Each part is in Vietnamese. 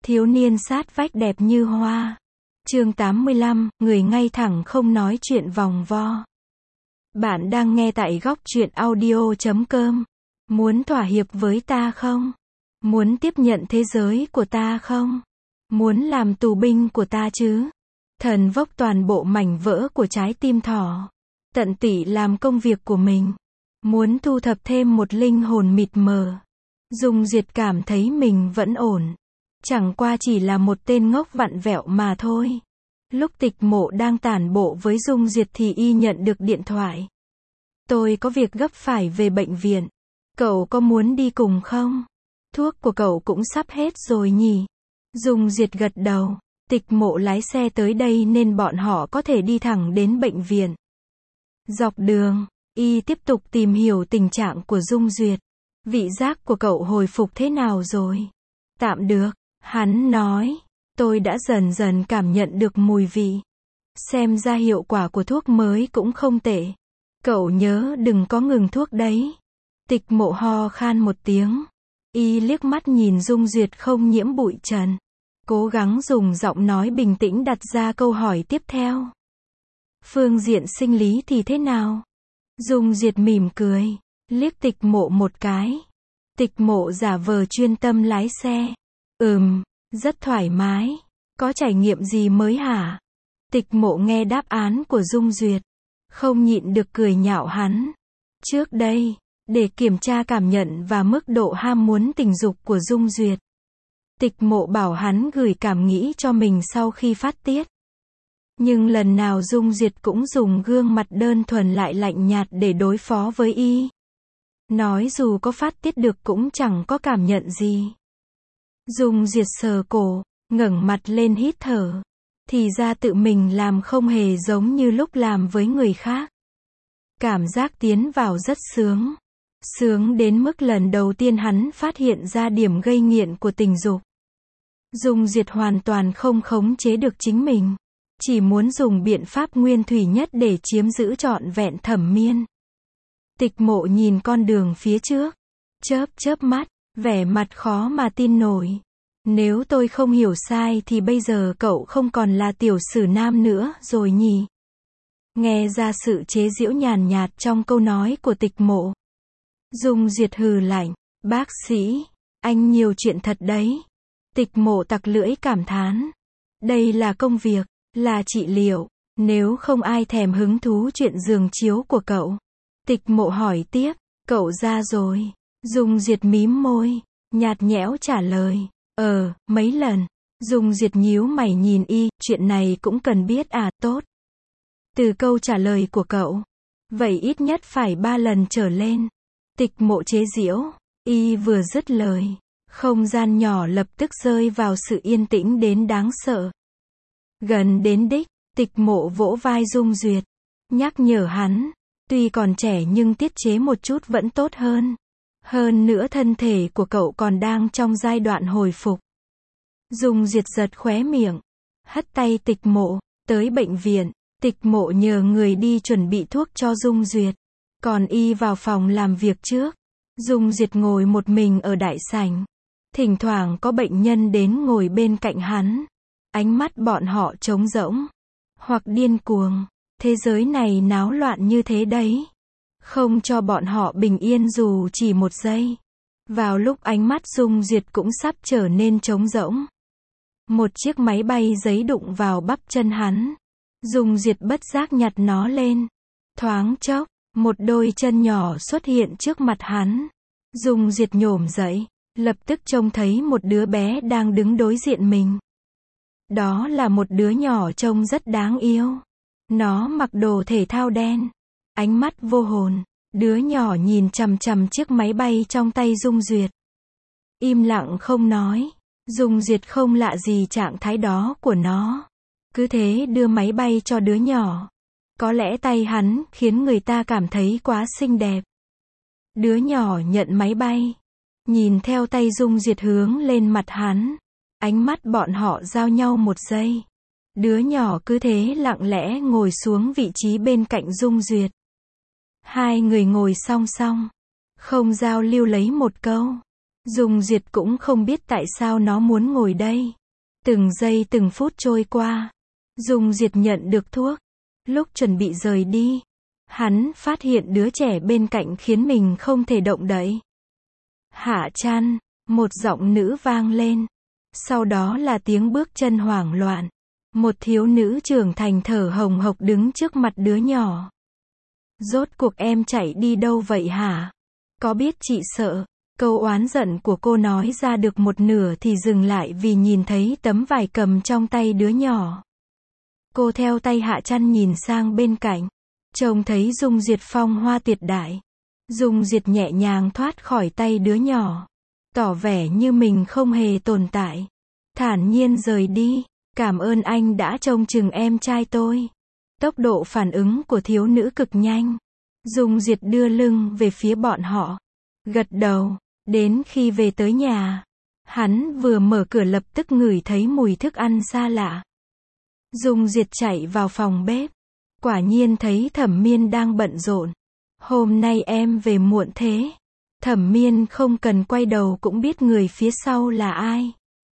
Thiếu niên sát vách đẹp như hoa. Chương 85, người ngay thẳng không nói chuyện vòng vo. Bạn đang nghe tại góc truyện audio.com. Muốn thỏa hiệp với ta không? Muốn tiếp nhận thế giới của ta không? Muốn làm tù binh của ta chứ? Thần vốc toàn bộ mảnh vỡ của trái tim thỏ. Tận tụy làm công việc của mình. Muốn thu thập thêm một linh hồn mịt mờ. Dung Duyệt cảm thấy mình vẫn ổn. Chẳng qua chỉ là một tên ngốc vặn vẹo mà thôi. Lúc Tịch Mộ đang tản bộ với Dung Duyệt thì y nhận được điện thoại. Tôi có việc gấp phải về bệnh viện. Cậu có muốn đi cùng không? Thuốc của cậu cũng sắp hết rồi nhỉ? Dung Duyệt gật đầu. Tịch Mộ lái xe tới đây nên bọn họ có thể đi thẳng đến bệnh viện. Dọc đường, y tiếp tục tìm hiểu tình trạng của Dung Duyệt. Vị giác của cậu hồi phục thế nào rồi? Tạm được, hắn nói. Tôi đã dần dần cảm nhận được mùi vị. Xem ra hiệu quả của thuốc mới cũng không tệ. Cậu nhớ đừng có ngừng thuốc đấy. Tịch Mộ ho khan một tiếng. Y liếc mắt nhìn Dung Duyệt không nhiễm bụi trần. Cố gắng dùng giọng nói bình tĩnh đặt ra câu hỏi tiếp theo. Phương diện sinh lý thì thế nào? Dung Duyệt mỉm cười, liếc Tịch Mộ một cái. Tịch Mộ giả vờ chuyên tâm lái xe. Rất thoải mái. Có trải nghiệm gì mới hả? Tịch Mộ nghe đáp án của Dung Duyệt. Không nhịn được cười nhạo hắn. Trước đây, để kiểm tra cảm nhận và mức độ ham muốn tình dục của Dung Duyệt, Tịch Mộ bảo hắn gửi cảm nghĩ cho mình sau khi phát tiết. Nhưng lần nào Dung Duyệt cũng dùng gương mặt đơn thuần lại lạnh nhạt để đối phó với y. Nói dù có phát tiết được cũng chẳng có cảm nhận gì. Dung Duyệt sờ cổ, ngẩng mặt lên hít thở. Thì ra tự mình làm không hề giống như lúc làm với người khác. Cảm giác tiến vào rất sướng. Sướng đến mức lần đầu tiên hắn phát hiện ra điểm gây nghiện của tình dục. Dung Duyệt hoàn toàn không khống chế được chính mình. Chỉ muốn dùng biện pháp nguyên thủy nhất để chiếm giữ trọn vẹn thẩm miên. Tịch Mộ nhìn con đường phía trước. Chớp mắt, vẻ mặt khó mà tin nổi. Nếu tôi không hiểu sai thì bây giờ cậu không còn là tiểu sử nam nữa rồi nhỉ? Nghe ra sự chế giễu nhàn nhạt trong câu nói của Tịch Mộ. Dung Duyệt hừ lạnh. Bác sĩ, anh nhiều chuyện thật đấy. Tịch Mộ tặc lưỡi cảm thán. Đây là công việc, là trị liệu. Nếu không ai thèm hứng thú chuyện giường chiếu của cậu. Tịch Mộ hỏi tiếp. Cậu ra rồi. Dung Duyệt mím môi, nhạt nhẽo trả lời. Mấy lần. Dung Duyệt nhíu mày nhìn y. Chuyện này cũng cần biết à? Tốt. Từ câu trả lời của cậu, vậy ít nhất phải 3 lần trở lên. Tịch Mộ chế giễu. Y vừa dứt lời, không gian nhỏ lập tức rơi vào sự yên tĩnh đến đáng sợ. Gần đến đích, Tịch Mộ vỗ vai Dung Duyệt, nhắc nhở hắn, tuy còn trẻ nhưng tiết chế một chút vẫn tốt hơn. Hơn nữa thân thể của cậu còn đang trong giai đoạn hồi phục. Dung Duyệt giật khóe miệng, hất tay Tịch Mộ. Tới bệnh viện, Tịch Mộ nhờ người đi chuẩn bị thuốc cho Dung Duyệt. Còn y vào phòng làm việc trước. Dung Duyệt ngồi một mình ở đại sảnh. Thỉnh thoảng có bệnh nhân đến ngồi bên cạnh hắn. Ánh mắt bọn họ trống rỗng. Hoặc điên cuồng. Thế giới này náo loạn như thế đấy. Không cho bọn họ bình yên dù chỉ một giây. Vào lúc ánh mắt Dung Duyệt cũng sắp trở nên trống rỗng. Một chiếc máy bay giấy đụng vào bắp chân hắn. Dung Duyệt bất giác nhặt nó lên. Thoáng chốc, một đôi chân nhỏ xuất hiện trước mặt hắn. Dung Duyệt nhổm dậy, lập tức trông thấy một đứa bé đang đứng đối diện mình. Đó là một đứa nhỏ trông rất đáng yêu. Nó mặc đồ thể thao đen. Ánh mắt vô hồn. Đứa nhỏ nhìn chằm chằm chiếc máy bay trong tay Dung Duyệt. Im lặng không nói. Dung Duyệt không lạ gì trạng thái đó của nó. Cứ thế đưa máy bay cho đứa nhỏ. Có lẽ tay hắn khiến người ta cảm thấy quá xinh đẹp. Đứa nhỏ nhận máy bay. Nhìn theo tay Dung Duyệt hướng lên mặt hắn. Ánh mắt bọn họ giao nhau một giây. Đứa nhỏ cứ thế lặng lẽ ngồi xuống vị trí bên cạnh Dung Duyệt. Hai người ngồi song song. Không giao lưu lấy một câu. Dung Duyệt cũng không biết tại sao nó muốn ngồi đây. Từng giây từng phút trôi qua. Dung Duyệt nhận được thuốc. Lúc chuẩn bị rời đi, hắn phát hiện đứa trẻ bên cạnh khiến mình không thể động đậy. Hạ Trăn, một giọng nữ vang lên. Sau đó là tiếng bước chân hoảng loạn. Một thiếu nữ trưởng thành thở hồng hộc đứng trước mặt đứa nhỏ. Rốt cuộc em chạy đi đâu vậy hả? Có biết chị sợ? Câu oán giận của cô nói ra được một nửa thì dừng lại vì nhìn thấy tấm vải cầm trong tay đứa nhỏ. Cô theo tay Hạ Trăn nhìn sang bên cạnh. Trông thấy Dung Duyệt phong hoa tuyệt đại. Dung Duyệt nhẹ nhàng thoát khỏi tay đứa nhỏ. Tỏ vẻ như mình không hề tồn tại. Thản nhiên rời đi. Cảm ơn anh đã trông chừng em trai tôi. Tốc độ phản ứng của thiếu nữ cực nhanh. Dung Duyệt đưa lưng về phía bọn họ. Gật đầu. Đến khi về tới nhà, hắn vừa mở cửa lập tức ngửi thấy mùi thức ăn xa lạ. Dung Duyệt chạy vào phòng bếp. Quả nhiên thấy Thẩm Miên đang bận rộn. Hôm nay em về muộn thế. Thẩm Miên không cần quay đầu cũng biết người phía sau là ai.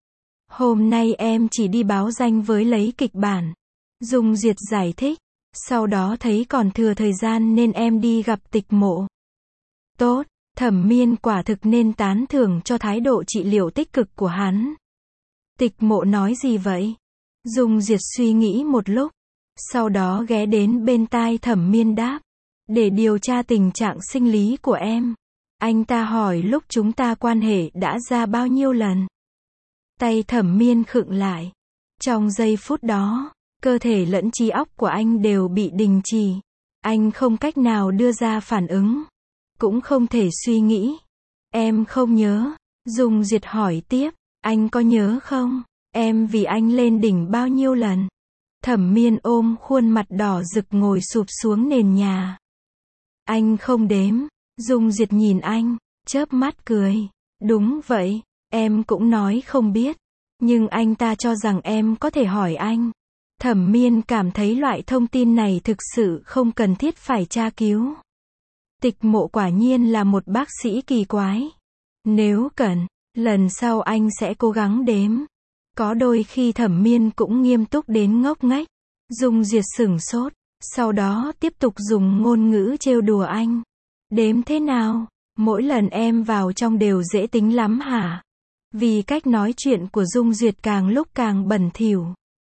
Hôm nay em chỉ đi báo danh với lấy kịch bản. Dung Duyệt giải thích. Sau đó thấy còn thừa thời gian nên em đi gặp Tịch Mộ. Tốt, Thẩm Miên quả thực nên tán thưởng cho thái độ trị liệu tích cực của hắn. Tịch Mộ nói gì vậy? Dung Duyệt suy nghĩ một lúc. Sau đó ghé đến bên tai Thẩm Miên đáp. Để điều tra tình trạng sinh lý của em. Anh ta hỏi lúc chúng ta quan hệ đã ra bao nhiêu lần. Tay Thẩm Miên khựng lại. Trong giây phút đó, cơ thể lẫn trí óc của anh đều bị đình trì. Anh không cách nào đưa ra phản ứng. Cũng không thể suy nghĩ. Em không nhớ. Dung Duyệt hỏi tiếp. Anh có nhớ không? Em vì anh lên đỉnh bao nhiêu lần? Thẩm Miên ôm khuôn mặt đỏ rực ngồi sụp xuống nền nhà. Anh không đếm. Dung Duyệt nhìn anh, chớp mắt cười. Đúng vậy, em cũng nói không biết. Nhưng anh ta cho rằng em có thể hỏi anh. Thẩm Miên cảm thấy loại thông tin này thực sự không cần thiết phải tra cứu. Tịch Mộ quả nhiên là một bác sĩ kỳ quái. Nếu cần, lần sau anh sẽ cố gắng đếm. Có đôi khi Thẩm Miên cũng nghiêm túc đến ngốc nghếch. Dung Duyệt sửng sốt, sau đó tiếp tục dùng ngôn ngữ trêu đùa anh. Đếm thế nào? Mỗi lần em vào trong đều dễ tính lắm hả? Vì cách nói chuyện của Dung Duyệt càng lúc càng bẩn thỉu.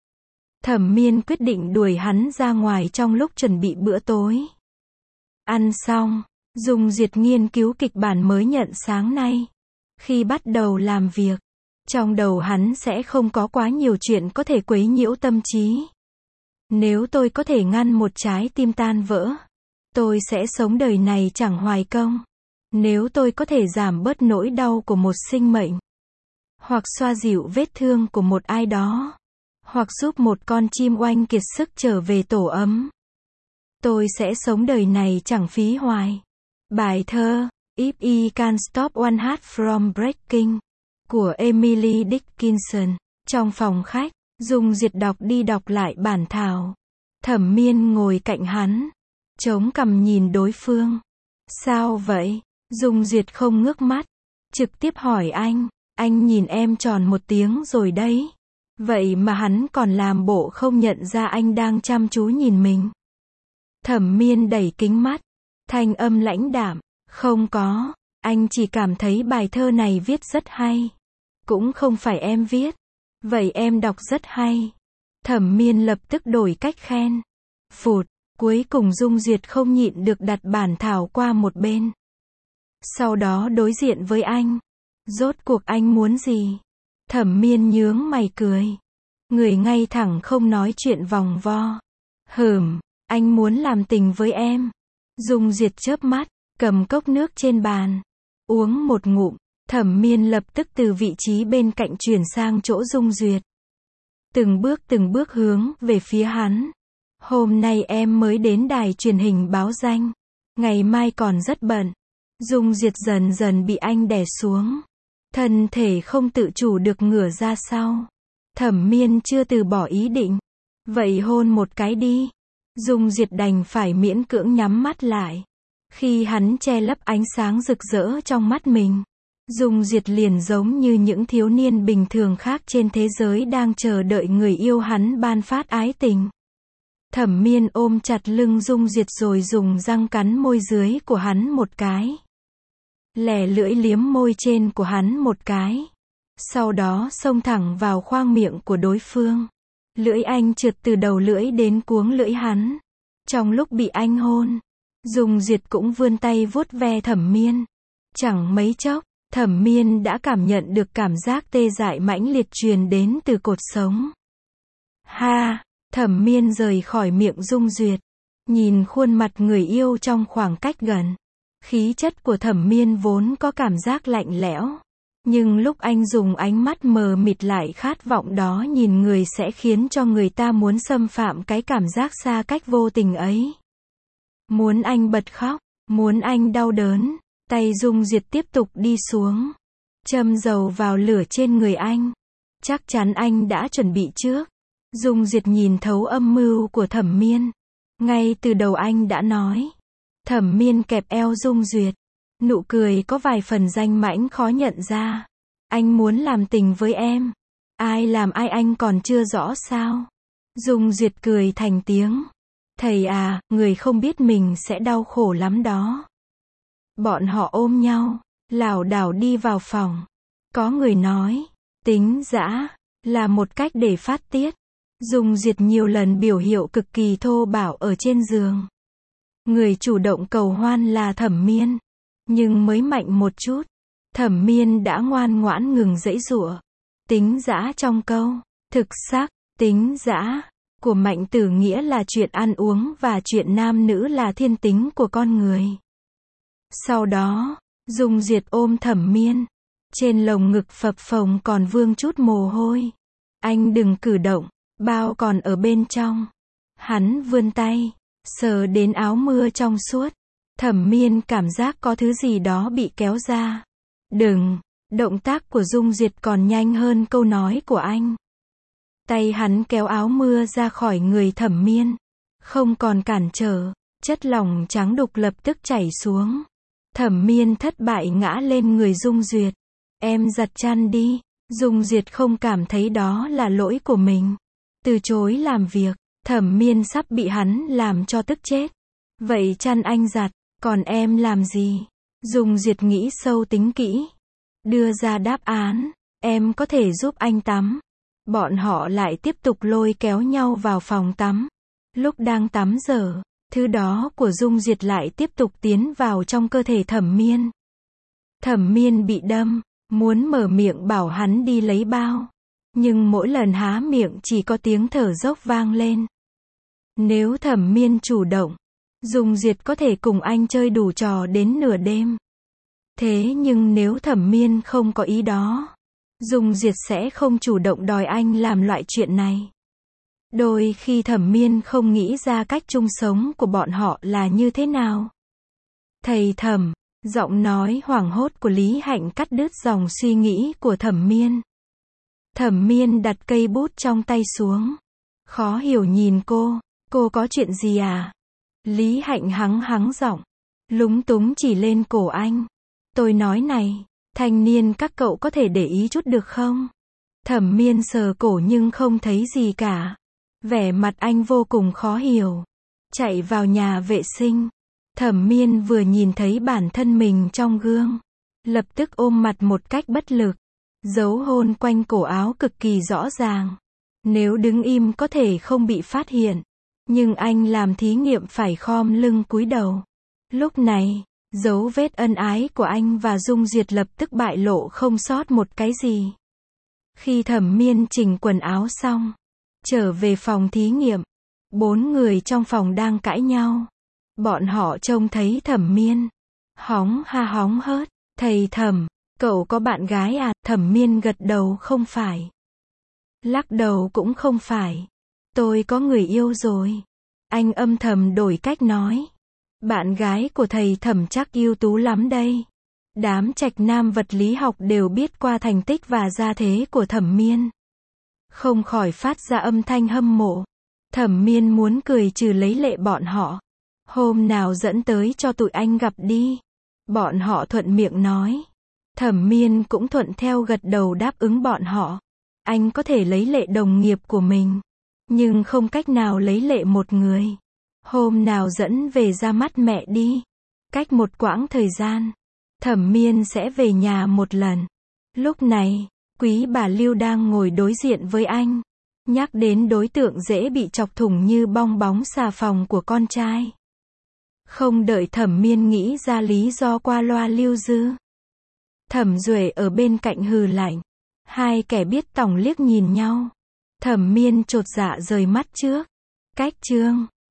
Thẩm Miên quyết định đuổi hắn ra ngoài trong lúc chuẩn bị bữa tối. Ăn xong, Dung Duyệt nghiên cứu kịch bản mới nhận sáng nay. Khi bắt đầu làm việc, trong đầu hắn sẽ không có quá nhiều chuyện có thể quấy nhiễu tâm trí. Nếu tôi có thể ngăn một trái tim tan vỡ, tôi sẽ sống đời này chẳng hoài công. Nếu tôi có thể giảm bớt nỗi đau của một sinh mệnh, hoặc xoa dịu vết thương của một ai đó, hoặc giúp một con chim oanh kiệt sức trở về tổ ấm, tôi sẽ sống đời này chẳng phí hoài. Bài thơ If I Can Stop One Heart From Breaking của Emily Dickinson. Trong phòng khách, Dung Duyệt đọc đi đọc lại bản thảo. Thẩm Miên ngồi cạnh hắn, chống cằm nhìn đối phương. Sao vậy? Dung Duyệt không ngước mắt, trực tiếp hỏi anh nhìn em tròn một tiếng rồi đấy. Vậy mà hắn còn làm bộ không nhận ra anh đang chăm chú nhìn mình. Thẩm Miên đẩy kính mắt, thanh âm lãnh đạm, không có, anh chỉ cảm thấy bài thơ này viết rất hay. Cũng không phải em viết. Vậy em đọc rất hay. Thẩm Miên lập tức đổi cách khen. Phụt, cuối cùng Dung Duyệt không nhịn được đặt bản thảo qua một bên. Sau đó đối diện với anh. Rốt cuộc anh muốn gì? Thẩm Miên nhướng mày cười. Người ngay thẳng không nói chuyện vòng vo. Anh muốn làm tình với em. Dung Duyệt chớp mắt, cầm cốc nước trên bàn. Uống một ngụm. Thẩm Miên lập tức từ vị trí bên cạnh chuyển sang chỗ Dung Duyệt. Từng bước hướng về phía hắn. Hôm nay em mới đến đài truyền hình báo danh. Ngày mai còn rất bận. Dung Duyệt dần dần bị anh đè xuống. Thân thể không tự chủ được ngửa ra sau. Thẩm Miên chưa từ bỏ ý định. Vậy hôn một cái đi. Dung Duyệt đành phải miễn cưỡng nhắm mắt lại. Khi hắn che lấp ánh sáng rực rỡ trong mắt mình, Dung Duyệt liền giống như những thiếu niên bình thường khác trên thế giới đang chờ đợi người yêu hắn ban phát ái tình. Thẩm Miên ôm chặt lưng Dung Duyệt rồi dùng răng cắn môi dưới của hắn một cái. Lẻ lưỡi liếm môi trên của hắn một cái. Sau đó xông thẳng vào khoang miệng của đối phương. Lưỡi anh trượt từ đầu lưỡi đến cuống lưỡi hắn. Trong lúc bị anh hôn, Dung Duyệt cũng vươn tay vuốt ve Thẩm Miên. Chẳng mấy chốc, Thẩm Miên đã cảm nhận được cảm giác tê dại mãnh liệt truyền đến từ cột sống. Ha! Thẩm Miên rời khỏi miệng Dung Duyệt, nhìn khuôn mặt người yêu trong khoảng cách gần. Khí chất của Thẩm Miên vốn có cảm giác lạnh lẽo, nhưng lúc anh dùng ánh mắt mờ mịt lại khát vọng đó nhìn người sẽ khiến cho người ta muốn xâm phạm cái cảm giác xa cách vô tình ấy. Muốn anh bật khóc, muốn anh đau đớn. Tay Dung Duyệt tiếp tục đi xuống, châm dầu vào lửa trên người anh. Chắc chắn anh đã chuẩn bị trước. Dung Duyệt nhìn thấu âm mưu của Thẩm Miên. Ngay từ đầu anh đã nói. Thẩm Miên kẹp eo Dung Duyệt. Nụ cười có vài phần danh mãnh khó nhận ra. Anh muốn làm tình với em. Ai làm ai anh còn chưa rõ sao? Dung Duyệt cười thành tiếng. Thầy à, người không biết mình sẽ đau khổ lắm đó. Bọn họ ôm nhau, lảo đảo đi vào phòng. Có người nói, tính dã là một cách để phát tiết. Dung Duyệt nhiều lần biểu hiện cực kỳ thô bạo ở trên giường. Người chủ động cầu hoan là Thẩm Miên. Nhưng mới mạnh một chút, Thẩm Miên đã ngoan ngoãn ngừng giãy giụa. Tính dã trong câu, thực sắc, tính dã của Mạnh Tử nghĩa là chuyện ăn uống và chuyện nam nữ là thiên tính của con người. Sau đó, Dung Duyệt ôm Thẩm Miên. Trên lồng ngực phập phồng còn vương chút mồ hôi. Anh đừng cử động, bao còn ở bên trong. Hắn vươn tay, sờ đến áo mưa trong suốt. Thẩm Miên cảm giác có thứ gì đó bị kéo ra. Đừng, động tác của Dung Duyệt còn nhanh hơn câu nói của anh. Tay hắn kéo áo mưa ra khỏi người Thẩm Miên. Không còn cản trở, chất lỏng trắng đục lập tức chảy xuống. Thẩm Miên thất bại ngã lên người Dung Duyệt. Em giặt chăn đi. Dung Duyệt không cảm thấy đó là lỗi của mình. Từ chối làm việc, Thẩm Miên sắp bị hắn làm cho tức chết. Vậy chăn anh giặt, còn em làm gì? Dung Duyệt nghĩ sâu tính kỹ. Đưa ra đáp án, em có thể giúp anh tắm. Bọn họ lại tiếp tục lôi kéo nhau vào phòng tắm. Lúc đang tắm dở, thứ đó của Dung Duyệt lại tiếp tục tiến vào trong cơ thể Thẩm Miên. Thẩm Miên bị đâm, muốn mở miệng bảo hắn đi lấy bao. Nhưng mỗi lần há miệng chỉ có tiếng thở dốc vang lên. Nếu Thẩm Miên chủ động, Dung Duyệt có thể cùng anh chơi đủ trò đến nửa đêm. Thế nhưng nếu Thẩm Miên không có ý đó, Dung Duyệt sẽ không chủ động đòi anh làm loại chuyện này. Đôi khi Thẩm Miên không nghĩ ra cách chung sống của bọn họ là như thế nào. Thầy Thẩm, giọng nói hoảng hốt của Lý Hạnh cắt đứt dòng suy nghĩ của Thẩm Miên. Thẩm Miên đặt cây bút trong tay xuống. Khó hiểu nhìn cô có chuyện gì à? Lý Hạnh hắng giọng, lúng túng chỉ lên cổ anh. Tôi nói này, thanh niên các cậu có thể để ý chút được không? Thẩm Miên sờ cổ nhưng không thấy gì cả. Vẻ mặt anh vô cùng khó hiểu. Chạy vào nhà vệ sinh. Thẩm Miên vừa nhìn thấy bản thân mình trong gương, lập tức ôm mặt một cách bất lực. Dấu hôn quanh cổ áo cực kỳ rõ ràng. Nếu đứng im có thể không bị phát hiện. Nhưng anh làm thí nghiệm phải khom lưng cúi đầu. Lúc này, dấu vết ân ái của anh và Dung Duyệt lập tức bại lộ không sót một cái gì. Khi Thẩm Miên chỉnh quần áo xong, trở về phòng thí nghiệm, 4 người trong phòng đang cãi nhau. Bọn họ trông thấy Thẩm Miên hóng hớt. Thầy Thẩm, cậu có bạn gái à? Thẩm Miên gật đầu không phải. Lắc đầu cũng không phải. Tôi có người yêu rồi. Anh âm thầm đổi cách nói. Bạn gái của thầy Thẩm chắc ưu tú lắm đây. Đám trạch nam vật lý học đều biết qua thành tích và gia thế của Thẩm Miên. Không khỏi phát ra âm thanh hâm mộ. Thẩm Miên muốn cười trừ lấy lệ bọn họ. Hôm nào dẫn tới cho tụi anh gặp đi. Bọn họ thuận miệng nói. Thẩm Miên cũng thuận theo gật đầu đáp ứng bọn họ. Anh có thể lấy lệ đồng nghiệp của mình, nhưng không cách nào lấy lệ một người. Hôm nào dẫn về ra mắt mẹ đi. Cách một quãng thời gian, Thẩm Miên sẽ về nhà một lần. Lúc này, quý bà Lưu đang ngồi đối diện với anh. Nhắc đến đối tượng dễ bị chọc thủng như bong bóng xà phòng của con trai. Không đợi Thẩm Miên nghĩ ra lý do qua loa lưu dư. Thẩm Duệ ở bên cạnh hừ lạnh. Hai kẻ biết tòng liếc nhìn nhau. Thẩm Miên chột dạ rời mắt trước. Cách chương